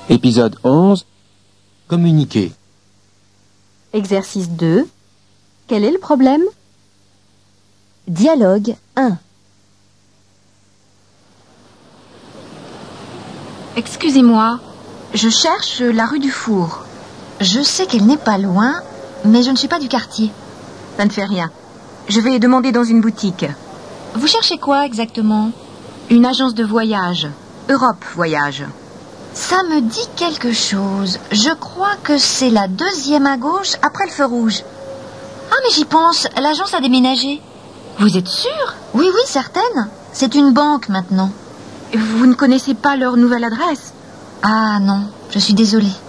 Épisode 11. Communiquer. Exercice 2. Quel est le problème? Dialogue 1. Excusez-moi, je cherche la rue du Four. Je sais qu'elle n'est pas loin, mais je ne suis pas du quartier. Ça ne fait rien. Je vais demander dans une boutique. Vous cherchez quoi exactement? Une agence de voyage. Europe Voyage. Ça me dit quelque chose. Je crois que c'est la deuxième à gauche après le feu rouge. Ah, mais j'y pense, l'agence a déménagé. Vous êtes sûre? Oui, certaine. C'est une banque maintenant. Vous ne connaissez pas leur nouvelle adresse? Ah non, je suis désolée.